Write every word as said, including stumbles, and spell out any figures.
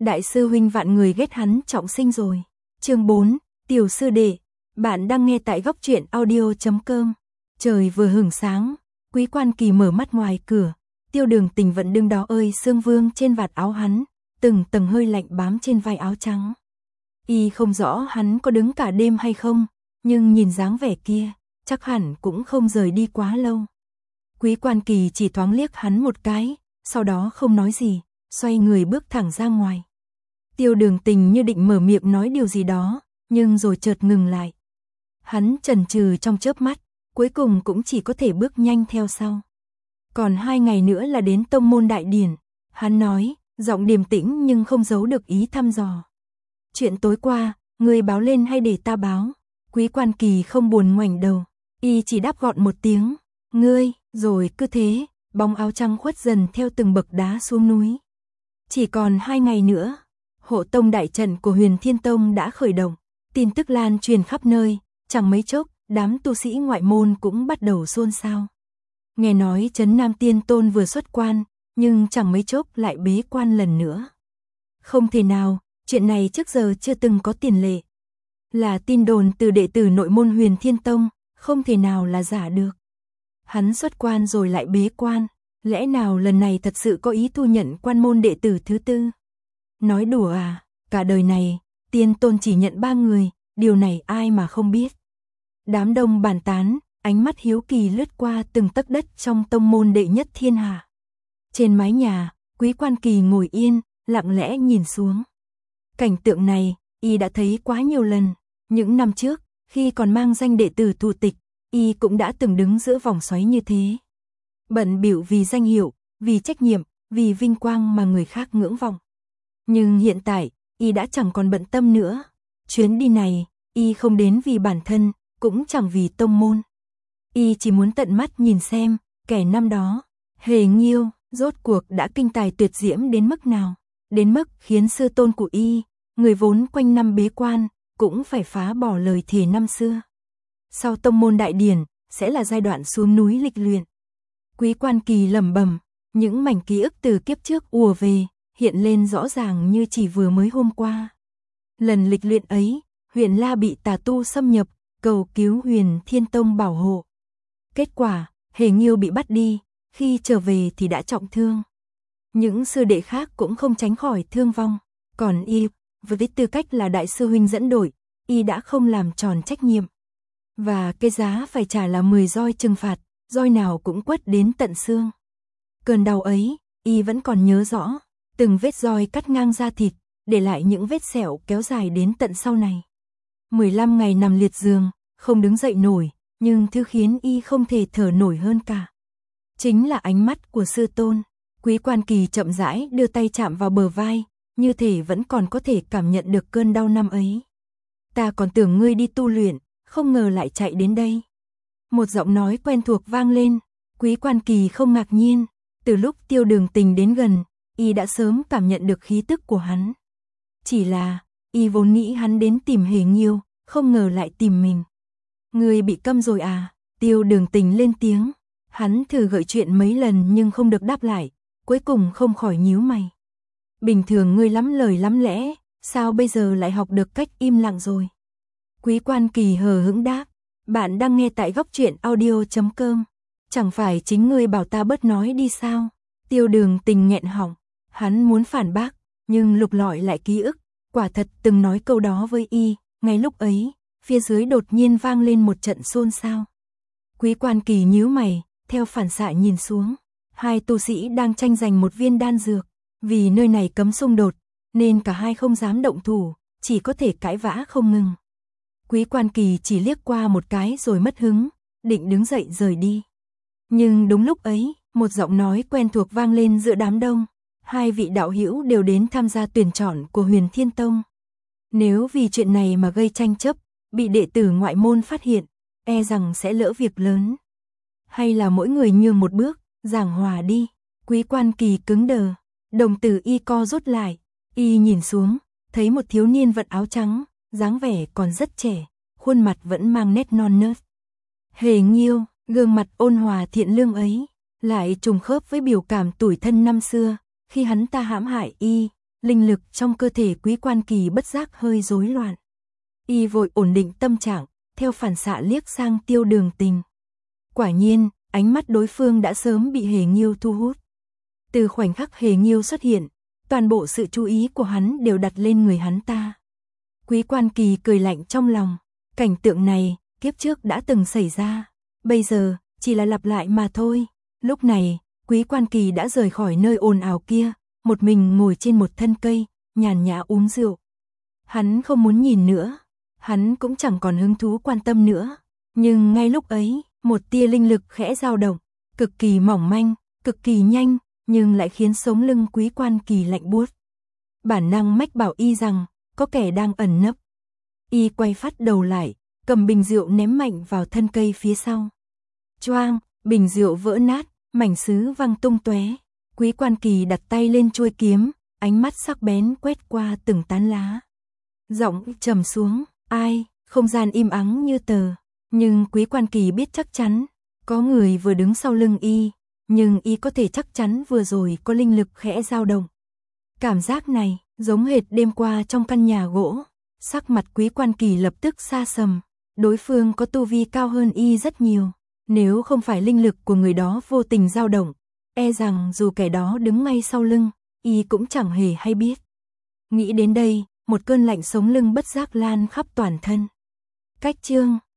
đại sư huynh vạn người ghét hắn trọng sinh rồi. Chương bốn, tiểu sư đệ, bạn đang nghe tại góc truyện audio chấm com. Trời vừa hửng sáng, Quý Quan Kỳ mở mắt ngoài cửa, Tiêu Đường Tình vẫn đứng đó ơi sương vương trên vạt áo hắn, từng tầng hơi lạnh bám trên vai áo trắng. Y không rõ hắn có đứng cả đêm hay không, nhưng nhìn dáng vẻ kia, chắc hẳn cũng không rời đi quá lâu. Quý Quan Kỳ chỉ thoáng liếc hắn một cái, sau đó không nói gì, xoay người bước thẳng ra ngoài. Tiêu Đường Tình như định mở miệng nói điều gì đó, nhưng rồi chợt ngừng lại. Hắn chần chừ trong chớp mắt, cuối cùng cũng chỉ có thể bước nhanh theo sau. Còn hai ngày nữa là đến tông môn đại điển, hắn nói, giọng điềm tĩnh nhưng không giấu được ý thăm dò. Chuyện tối qua, ngươi báo lên hay để ta báo? Quý Quan Kỳ không buồn ngoảnh đầu, y chỉ đáp gọn một tiếng, ngươi, rồi cứ thế, bóng áo trắng khuất dần theo từng bậc đá xuống núi. Chỉ còn hai ngày nữa, hộ tông đại trận của Huyền Thiên Tông đã khởi động, tin tức lan truyền khắp nơi, chẳng mấy chốc, đám tu sĩ ngoại môn cũng bắt đầu xôn xao. Nghe nói Trấn Nam Tiên Tôn vừa xuất quan, nhưng chẳng mấy chốc lại bế quan lần nữa. Không thể nào, chuyện này trước giờ chưa từng có tiền lệ. Là tin đồn từ đệ tử nội môn Huyền Thiên Tông, không thể nào là giả được. Hắn xuất quan rồi lại bế quan, lẽ nào lần này thật sự có ý thu nhận quan môn đệ tử thứ tư? Nói đùa à, cả đời này, Tiên Tôn chỉ nhận ba người, điều này ai mà không biết. Đám đông bàn tán, ánh mắt hiếu kỳ lướt qua từng tấc đất trong tông môn đệ nhất thiên hạ. Trên mái nhà, Quý Quan Kỳ ngồi yên, lặng lẽ nhìn xuống. Cảnh tượng này, y đã thấy quá nhiều lần. Những năm trước, khi còn mang danh đệ tử thủ tịch, y cũng đã từng đứng giữa vòng xoáy như thế. Bận bịu vì danh hiệu, vì trách nhiệm, vì vinh quang mà người khác ngưỡng vọng. Nhưng hiện tại, y đã chẳng còn bận tâm nữa. Chuyến đi này, y không đến vì bản thân, cũng chẳng vì tông môn. Y chỉ muốn tận mắt nhìn xem, kẻ năm đó, Hề Nghiêu, rốt cuộc đã kinh tài tuyệt diễm đến mức nào. Đến mức khiến sư tôn của y, người vốn quanh năm bế quan, cũng phải phá bỏ lời thề năm xưa. Sau tông môn đại điển, sẽ là giai đoạn xuống núi lịch luyện. Quý Quan Kỳ lẩm bẩm, những mảnh ký ức từ kiếp trước ùa về, hiện lên rõ ràng như chỉ vừa mới hôm qua. Lần lịch luyện ấy, Huyền La bị tà tu xâm nhập, cầu cứu Huyền Thiên Tông bảo hộ. Kết quả, Hề Nghiêu bị bắt đi, khi trở về thì đã trọng thương. Những sư đệ khác cũng không tránh khỏi thương vong, còn y, với tư cách là đại sư huynh dẫn đội, y đã không làm tròn trách nhiệm. Và cái giá phải trả là mười roi trừng phạt, roi nào cũng quất đến tận xương. Cơn đau ấy, y vẫn còn nhớ rõ, từng vết roi cắt ngang da thịt, để lại những vết sẹo kéo dài đến tận sau này. mười lăm ngày nằm liệt giường, không đứng dậy nổi, nhưng thứ khiến y không thể thở nổi hơn cả chính là ánh mắt của sư tôn. Quý Quan Kỳ chậm rãi đưa tay chạm vào bờ vai, như thể vẫn còn có thể cảm nhận được cơn đau năm ấy. Ta còn tưởng ngươi đi tu luyện, không ngờ lại chạy đến đây. Một giọng nói quen thuộc vang lên, Quý Quan Kỳ không ngạc nhiên, từ lúc Tiêu Đường Tình đến gần, y đã sớm cảm nhận được khí tức của hắn. Chỉ là, y vốn nghĩ hắn đến tìm Hề Nghiêu, không ngờ lại tìm mình. Ngươi bị câm rồi à? Tiêu Đường Tình lên tiếng, hắn thử gợi chuyện mấy lần nhưng không được đáp lại, cuối cùng không khỏi nhíu mày. Bình thường ngươi lắm lời lắm lẽ, sao bây giờ lại học được cách im lặng rồi? Quý Quan Kỳ hờ hững đáp, bạn đang nghe tại góc truyện audio chấm com. Chẳng phải chính ngươi bảo ta bớt nói đi sao? Tiêu Đường Tình nghẹn họng, hắn muốn phản bác, nhưng lục lọi lại ký ức, quả thật từng nói câu đó với y. Ngay lúc ấy, phía dưới đột nhiên vang lên một trận xôn xao. Quý Quan Kỳ nhíu mày, theo phản xạ nhìn xuống, hai tu sĩ đang tranh giành một viên đan dược, vì nơi này cấm xung đột, nên cả hai không dám động thủ, chỉ có thể cãi vã không ngừng. Quý Quan Kỳ chỉ liếc qua một cái rồi mất hứng, định đứng dậy rời đi. Nhưng đúng lúc ấy, một giọng nói quen thuộc vang lên giữa đám đông, hai vị đạo hữu đều đến tham gia tuyển chọn của Huyền Thiên Tông. Nếu vì chuyện này mà gây tranh chấp, bị đệ tử ngoại môn phát hiện, e rằng sẽ lỡ việc lớn. Hay là mỗi người nhường một bước, giảng hòa đi. Quý Quan Kỳ cứng đờ, đồng tử y co rút lại, y nhìn xuống, thấy một thiếu niên vận áo trắng, dáng vẻ còn rất trẻ, khuôn mặt vẫn mang nét non nớt. Hề Nghiêu, gương mặt ôn hòa thiện lương ấy, lại trùng khớp với biểu cảm tủi thân năm xưa, khi hắn ta hãm hại y, linh lực trong cơ thể Quý Quan Kỳ bất giác hơi rối loạn. Y vội ổn định tâm trạng, theo phản xạ liếc sang Tiêu Đường Tình. Quả nhiên, ánh mắt đối phương đã sớm bị Hề Nghiêu thu hút. Từ khoảnh khắc Hề Nghiêu xuất hiện, toàn bộ sự chú ý của hắn đều đặt lên người hắn ta. Quý Quan Kỳ cười lạnh trong lòng, cảnh tượng này, kiếp trước đã từng xảy ra, bây giờ, chỉ là lặp lại mà thôi. Lúc này, Quý Quan Kỳ đã rời khỏi nơi ồn ào kia, một mình ngồi trên một thân cây, nhàn nhã uống rượu. Hắn không muốn nhìn nữa, hắn cũng chẳng còn hứng thú quan tâm nữa. Nhưng ngay lúc ấy, một tia linh lực khẽ dao động, cực kỳ mỏng manh, cực kỳ nhanh, nhưng lại khiến sống lưng Quý Quan Kỳ lạnh buốt. Bản năng mách bảo y rằng, có kẻ đang ẩn nấp. Y quay phát đầu lại, cầm bình rượu ném mạnh vào thân cây phía sau. Choang, bình rượu vỡ nát, mảnh sứ văng tung tóe. Quý Quan Kỳ đặt tay lên chuôi kiếm, ánh mắt sắc bén quét qua từng tán lá. Giọng trầm xuống, ai, không gian im ắng như tờ. Nhưng Quý Quan Kỳ biết chắc chắn, có người vừa đứng sau lưng y, nhưng y có thể chắc chắn vừa rồi có linh lực khẽ dao động. Cảm giác này, giống hệt đêm qua trong căn nhà gỗ. Sắc mặt Quý Quan Kỳ lập tức xa sầm, đối phương có tu vi cao hơn y rất nhiều. Nếu không phải linh lực của người đó vô tình dao động, e rằng dù kẻ đó đứng ngay sau lưng, y cũng chẳng hề hay biết. Nghĩ đến đây, một cơn lạnh sống lưng bất giác lan khắp toàn thân. Cách chương